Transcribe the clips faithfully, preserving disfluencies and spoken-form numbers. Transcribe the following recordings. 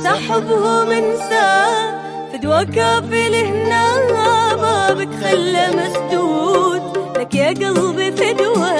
حبهم انساه فدوى كافي لهنا بابك خلى مسدود لك يا قلبي فدوى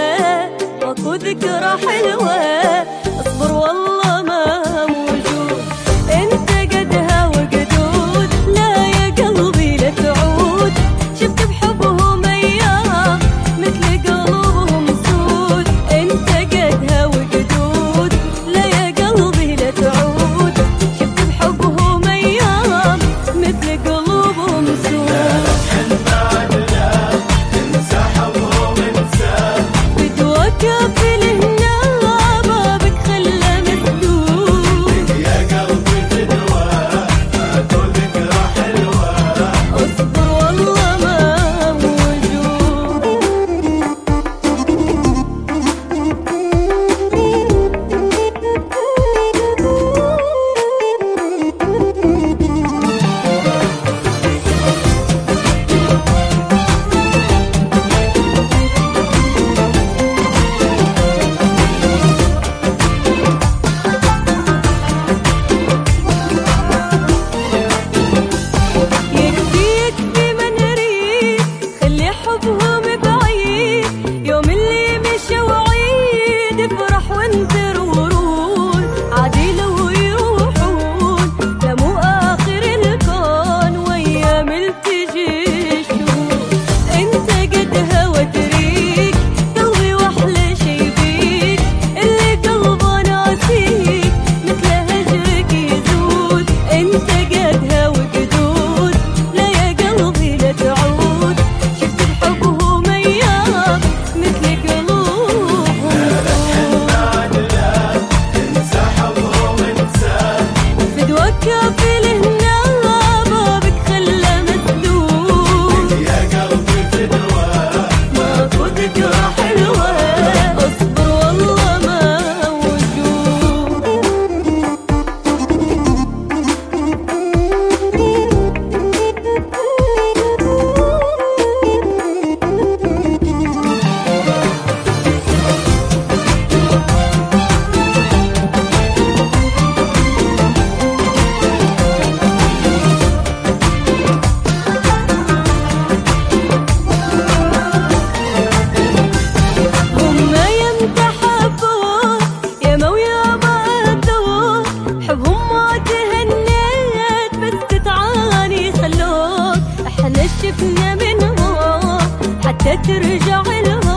ماكو ذكرى حلوة اصبر والله ما موجود انت قدها وقدود لا يا قلبي لا تعود شفت بحبهم ايام مثل قلوبهم سود انت قدها وقدود لا يا قلبي لا تعود شفت بحبهم ايام مثل قلوبهم سود شفنا منهم حتى ترجع لهم